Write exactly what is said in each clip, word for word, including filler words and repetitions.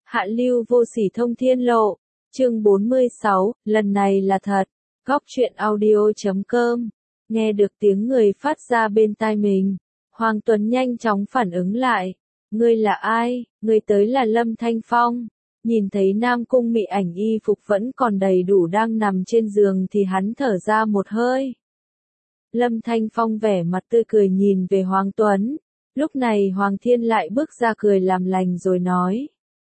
Hạ lưu vô sỉ thông thiên lộ. Chương bốn mươi sáu, lần này là thật. Góc truyện audio chấm com. Nghe được tiếng người phát ra bên tai mình. Hoàng Tuấn nhanh chóng phản ứng lại. Ngươi là ai? Ngươi tới là Lâm Thanh Phong. Nhìn thấy Nam Cung Mị Ảnh y phục vẫn còn đầy đủ đang nằm trên giường thì hắn thở ra một hơi. Lâm Thanh Phong vẻ mặt tươi cười nhìn về Hoàng Tuấn. Lúc này Hoàng Thiên lại bước ra cười làm lành rồi nói.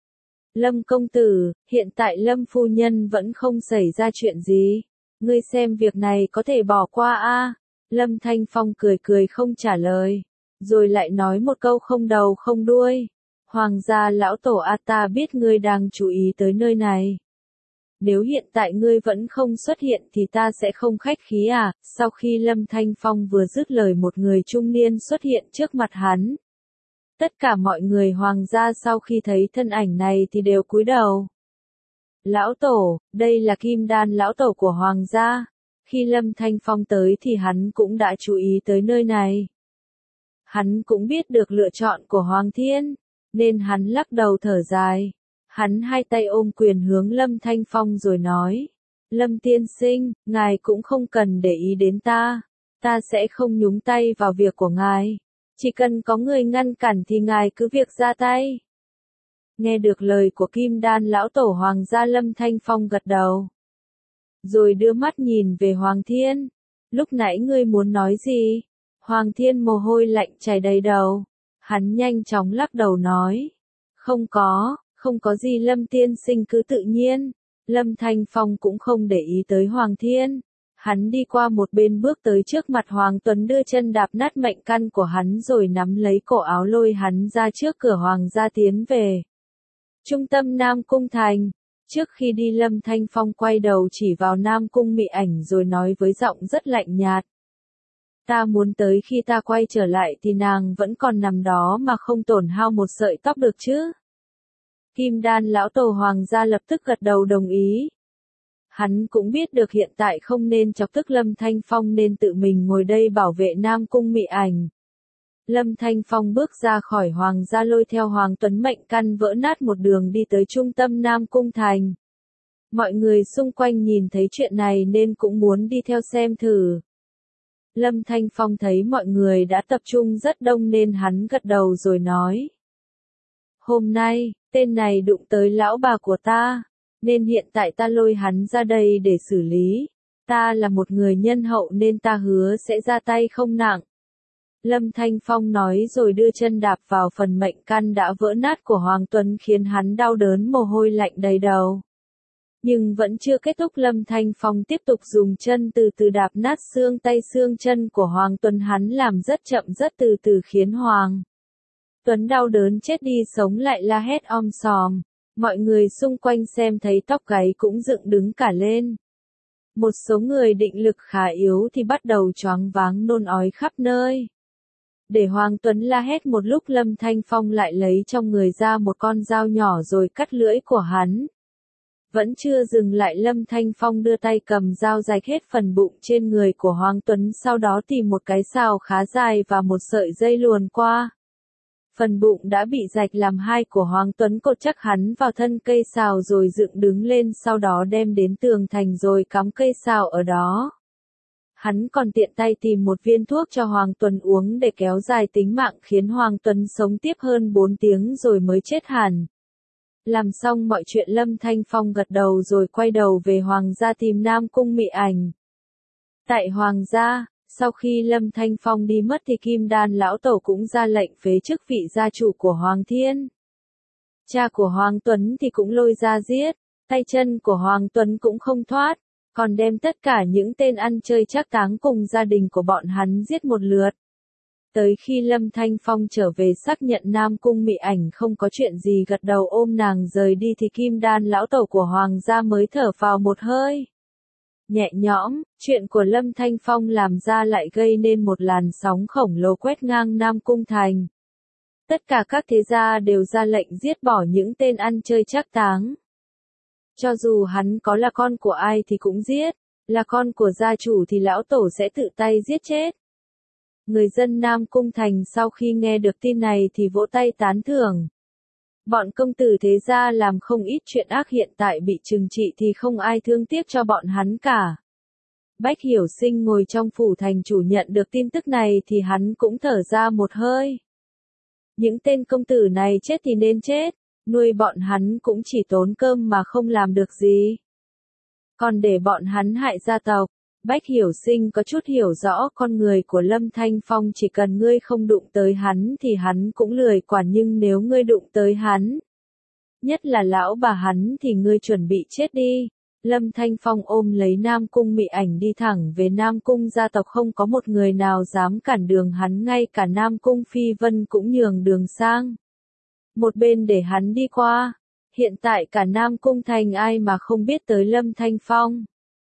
Lâm công tử, hiện tại Lâm phu nhân vẫn không xảy ra chuyện gì. Ngươi xem việc này có thể bỏ qua a? Lâm Thanh Phong cười cười không trả lời. Rồi lại nói một câu không đầu không đuôi. Hoàng gia lão tổ a ta biết ngươi đang chú ý tới nơi này. Nếu hiện tại ngươi vẫn không xuất hiện thì ta sẽ không khách khí à? Sau khi Lâm Thanh Phong vừa dứt lời một người trung niên xuất hiện trước mặt hắn. Tất cả mọi người hoàng gia sau khi thấy thân ảnh này thì đều cúi đầu. Lão tổ, đây là Kim Đan lão tổ của hoàng gia. Khi Lâm Thanh Phong tới thì hắn cũng đã chú ý tới nơi này. Hắn cũng biết được lựa chọn của Hoàng Thiên, nên hắn lắc đầu thở dài. Hắn hai tay ôm quyền hướng Lâm Thanh Phong rồi nói. Lâm tiên sinh, ngài cũng không cần để ý đến ta. Ta sẽ không nhúng tay vào việc của ngài. Chỉ cần có người ngăn cản thì ngài cứ việc ra tay. Nghe được lời của Kim Đan lão tổ hoàng gia Lâm Thanh Phong gật đầu. Rồi đưa mắt nhìn về Hoàng Thiên. Lúc nãy ngươi muốn nói gì? Hoàng Thiên mồ hôi lạnh chảy đầy đầu. Hắn nhanh chóng lắc đầu nói. Không có, không có gì Lâm tiên sinh cứ tự nhiên. Lâm Thanh Phong cũng không để ý tới Hoàng Thiên. Hắn đi qua một bên bước tới trước mặt Hoàng Tuấn đưa chân đạp nát mệnh căn của hắn rồi nắm lấy cổ áo lôi hắn ra trước cửa Hoàng gia tiến về. Trung tâm Nam Cung Thành. Trước khi đi Lâm Thanh Phong quay đầu chỉ vào Nam Cung Mị Ảnh rồi nói với giọng rất lạnh nhạt. Ta muốn tới khi ta quay trở lại thì nàng vẫn còn nằm đó mà không tổn hao một sợi tóc được chứ. Kim Đan lão tổ hoàng gia lập tức gật đầu đồng ý. Hắn cũng biết được hiện tại không nên chọc tức Lâm Thanh Phong nên tự mình ngồi đây bảo vệ Nam Cung Mị Ảnh. Lâm Thanh Phong bước ra khỏi hoàng gia lôi theo Hoàng Tuấn mệnh căn vỡ nát một đường đi tới trung tâm Nam Cung Thành. Mọi người xung quanh nhìn thấy chuyện này nên cũng muốn đi theo xem thử. Lâm Thanh Phong thấy mọi người đã tập trung rất đông nên hắn gật đầu rồi nói. Hôm nay, tên này đụng tới lão bà của ta, nên hiện tại ta lôi hắn ra đây để xử lý. Ta là một người nhân hậu nên ta hứa sẽ ra tay không nặng. Lâm Thanh Phong nói rồi đưa chân đạp vào phần mệnh căn đã vỡ nát của Hoàng Tuấn khiến hắn đau đớn mồ hôi lạnh đầy đầu. Nhưng vẫn chưa kết thúc Lâm Thanh Phong tiếp tục dùng chân từ từ đạp nát xương tay xương chân của Hoàng Tuấn hắn làm rất chậm rất từ từ khiến Hoàng Tuấn đau đớn chết đi sống lại la hét om sòm. Mọi người xung quanh xem thấy tóc gáy cũng dựng đứng cả lên. Một số người định lực khá yếu thì bắt đầu choáng váng nôn ói khắp nơi. Để Hoàng Tuấn la hét một lúc Lâm Thanh Phong lại lấy trong người ra một con dao nhỏ rồi cắt lưỡi của hắn. Vẫn chưa dừng lại Lâm Thanh Phong đưa tay cầm dao rạch hết phần bụng trên người của Hoàng Tuấn sau đó tìm một cái sào khá dài và một sợi dây luồn qua. Phần bụng đã bị rạch làm hai của Hoàng Tuấn cột chắc hắn vào thân cây sào rồi dựng đứng lên sau đó đem đến tường thành rồi cắm cây sào ở đó. Hắn còn tiện tay tìm một viên thuốc cho Hoàng Tuấn uống để kéo dài tính mạng khiến Hoàng Tuấn sống tiếp hơn bốn tiếng rồi mới chết hẳn. Làm xong mọi chuyện Lâm Thanh Phong gật đầu rồi quay đầu về Hoàng gia tìm Nam Cung Mị Ảnh. Tại Hoàng gia, sau khi Lâm Thanh Phong đi mất thì Kim Đan lão tổ cũng ra lệnh phế chức vị gia chủ của Hoàng Thiên. Cha của Hoàng Tuấn thì cũng lôi ra giết, tay chân của Hoàng Tuấn cũng không thoát, còn đem tất cả những tên ăn chơi trác táng cùng gia đình của bọn hắn giết một lượt. Tới khi Lâm Thanh Phong trở về xác nhận Nam Cung Mị Ảnh không có chuyện gì gật đầu ôm nàng rời đi thì Kim Đan lão tổ của Hoàng gia mới thở vào một hơi. Nhẹ nhõm, chuyện của Lâm Thanh Phong làm ra lại gây nên một làn sóng khổng lồ quét ngang Nam Cung Thành. Tất cả các thế gia đều ra lệnh giết bỏ những tên ăn chơi trác táng. Cho dù hắn có là con của ai thì cũng giết, là con của gia chủ thì lão tổ sẽ tự tay giết chết. Người dân Nam Cung Thành sau khi nghe được tin này thì vỗ tay tán thưởng. Bọn công tử thế gia làm không ít chuyện ác hiện tại bị trừng trị thì không ai thương tiếc cho bọn hắn cả. Bách Hiểu Sinh ngồi trong phủ thành chủ nhận được tin tức này thì hắn cũng thở ra một hơi. Những tên công tử này chết thì nên chết, nuôi bọn hắn cũng chỉ tốn cơm mà không làm được gì. Còn để bọn hắn hại gia tộc, Bách Hiểu Sinh có chút hiểu rõ con người của Lâm Thanh Phong, chỉ cần ngươi không đụng tới hắn thì hắn cũng lười quản, nhưng nếu ngươi đụng tới hắn, nhất là lão bà hắn thì ngươi chuẩn bị chết đi. Lâm Thanh Phong ôm lấy Nam Cung Mị Ảnh đi thẳng về Nam Cung gia tộc, không có một người nào dám cản đường hắn, ngay cả Nam Cung Phi Vân cũng nhường đường sang một bên để hắn đi qua. Hiện tại cả Nam Cung thành ai mà không biết tới Lâm Thanh Phong.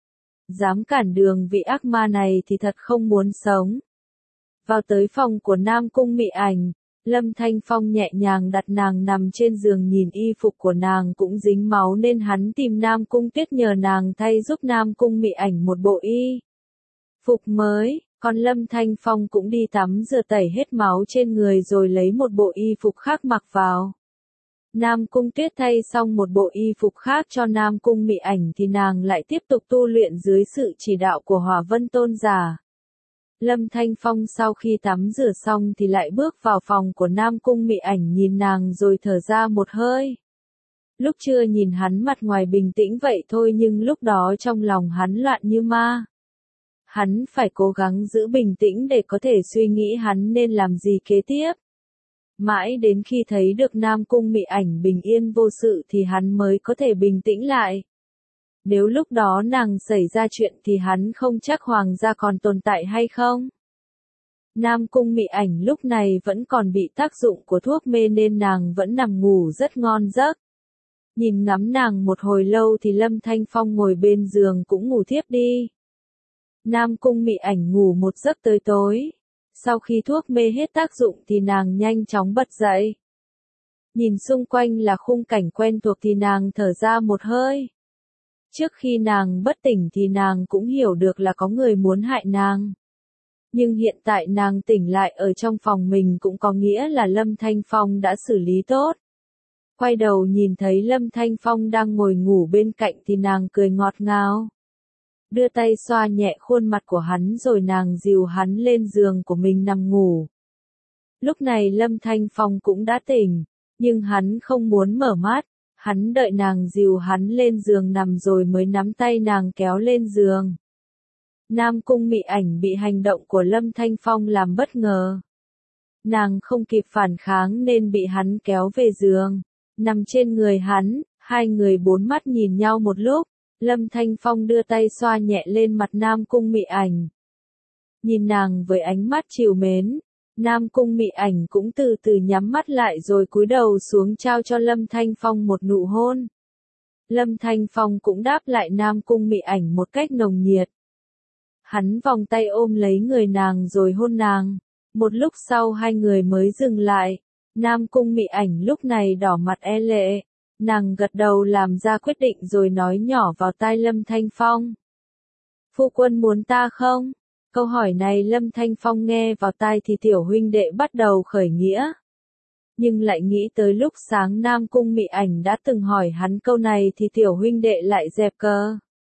Dám cản đường vị ác ma này thì thật không muốn sống. Vào tới phòng của Nam Cung Mị Ảnh, Lâm Thanh Phong nhẹ nhàng đặt nàng nằm trên giường, nhìn y phục của nàng cũng dính máu nên hắn tìm Nam Cung Tuyết nhờ nàng thay giúp Nam Cung Mị Ảnh một bộ y phục mới, còn Lâm Thanh Phong cũng đi tắm rửa tẩy hết máu trên người rồi lấy một bộ y phục khác mặc vào. Nam Cung Tuyết thay xong một bộ y phục khác cho Nam Cung Mị Ảnh thì nàng lại tiếp tục tu luyện dưới sự chỉ đạo của Hỏa Vân Tôn giả. Lâm Thanh Phong sau khi tắm rửa xong thì lại bước vào phòng của Nam Cung Mị Ảnh, nhìn nàng rồi thở ra một hơi. Lúc trưa nhìn hắn mặt ngoài bình tĩnh vậy thôi nhưng lúc đó trong lòng hắn loạn như ma. Hắn phải cố gắng giữ bình tĩnh để có thể suy nghĩ hắn nên làm gì kế tiếp. Mãi đến khi thấy được Nam Cung Mị Ảnh bình yên vô sự thì hắn mới có thể bình tĩnh lại. Nếu lúc đó nàng xảy ra chuyện thì hắn không chắc hoàng gia còn tồn tại hay không. Nam Cung Mị Ảnh lúc này vẫn còn bị tác dụng của thuốc mê nên nàng vẫn nằm ngủ rất ngon giấc. Nhìn ngắm nàng một hồi lâu thì Lâm Thanh Phong ngồi bên giường cũng ngủ thiếp đi. Nam Cung Mị Ảnh ngủ một giấc tới tối. Sau khi thuốc mê hết tác dụng thì nàng nhanh chóng bật dậy. Nhìn xung quanh là khung cảnh quen thuộc thì nàng thở ra một hơi. Trước khi nàng bất tỉnh thì nàng cũng hiểu được là có người muốn hại nàng. Nhưng hiện tại nàng tỉnh lại ở trong phòng mình cũng có nghĩa là Lâm Thanh Phong đã xử lý tốt. Quay đầu nhìn thấy Lâm Thanh Phong đang ngồi ngủ bên cạnh thì nàng cười ngọt ngào. Đưa tay xoa nhẹ khuôn mặt của hắn rồi nàng dìu hắn lên giường của mình nằm ngủ. Lúc này Lâm Thanh Phong cũng đã tỉnh, nhưng hắn không muốn mở mắt. Hắn đợi nàng dìu hắn lên giường nằm rồi mới nắm tay nàng kéo lên giường. Nam Cung Mị Ảnh bị hành động của Lâm Thanh Phong làm bất ngờ. Nàng không kịp phản kháng nên bị hắn kéo về giường. Nằm trên người hắn, hai người bốn mắt nhìn nhau một lúc. Lâm Thanh Phong đưa tay xoa nhẹ lên mặt Nam Cung Mị Ảnh. Nhìn nàng với ánh mắt trìu mến. Nam Cung Mị Ảnh cũng từ từ nhắm mắt lại rồi cúi đầu xuống trao cho Lâm Thanh Phong một nụ hôn. Lâm Thanh Phong cũng đáp lại Nam Cung Mị Ảnh một cách nồng nhiệt. Hắn vòng tay ôm lấy người nàng rồi hôn nàng. Một lúc sau hai người mới dừng lại. Nam Cung Mị Ảnh lúc này đỏ mặt e lệ. Nàng gật đầu làm ra quyết định rồi nói nhỏ vào tai Lâm Thanh Phong. Phu quân muốn ta không? Câu hỏi này Lâm Thanh Phong nghe vào tai thì tiểu huynh đệ bắt đầu khởi nghĩa. Nhưng lại nghĩ tới lúc sáng Nam Cung Mị Ảnh đã từng hỏi hắn câu này thì tiểu huynh đệ lại dẹp cờ.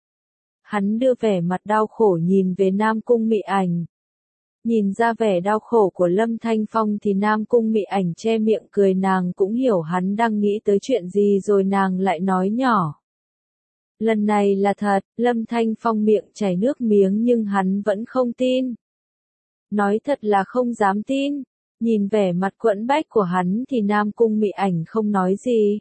Hắn đưa vẻ mặt đau khổ nhìn về Nam Cung Mị Ảnh. Nhìn ra vẻ đau khổ của Lâm Thanh Phong thì Nam Cung Mị Ảnh che miệng cười, nàng cũng hiểu hắn đang nghĩ tới chuyện gì rồi nàng lại nói nhỏ. Lần này là thật, Lâm Thanh Phong miệng chảy nước miếng nhưng hắn vẫn không tin. Nói thật là không dám tin. Nhìn vẻ mặt quẫn bách của hắn thì Nam Cung Mị Ảnh không nói gì.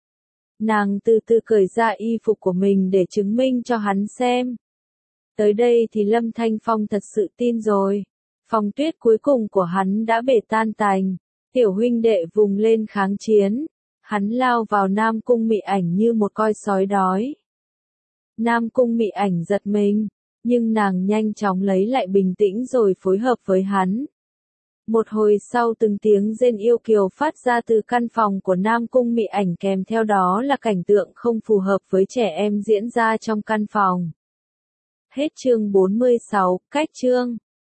Nàng từ từ cởi ra y phục của mình để chứng minh cho hắn xem. Tới đây thì Lâm Thanh Phong thật sự tin rồi. Phong tuyết cuối cùng của hắn đã bể tan tành. Tiểu huynh đệ vùng lên kháng chiến. Hắn lao vào Nam Cung Mị Ảnh như một con sói đói. Nam Cung Mị Ảnh giật mình, nhưng nàng nhanh chóng lấy lại bình tĩnh rồi phối hợp với hắn. Một hồi sau từng tiếng rên yêu kiều phát ra từ căn phòng của Nam Cung Mị Ảnh, kèm theo đó là cảnh tượng không phù hợp với trẻ em diễn ra trong căn phòng. Hết chương bốn mươi sáu, cách chương.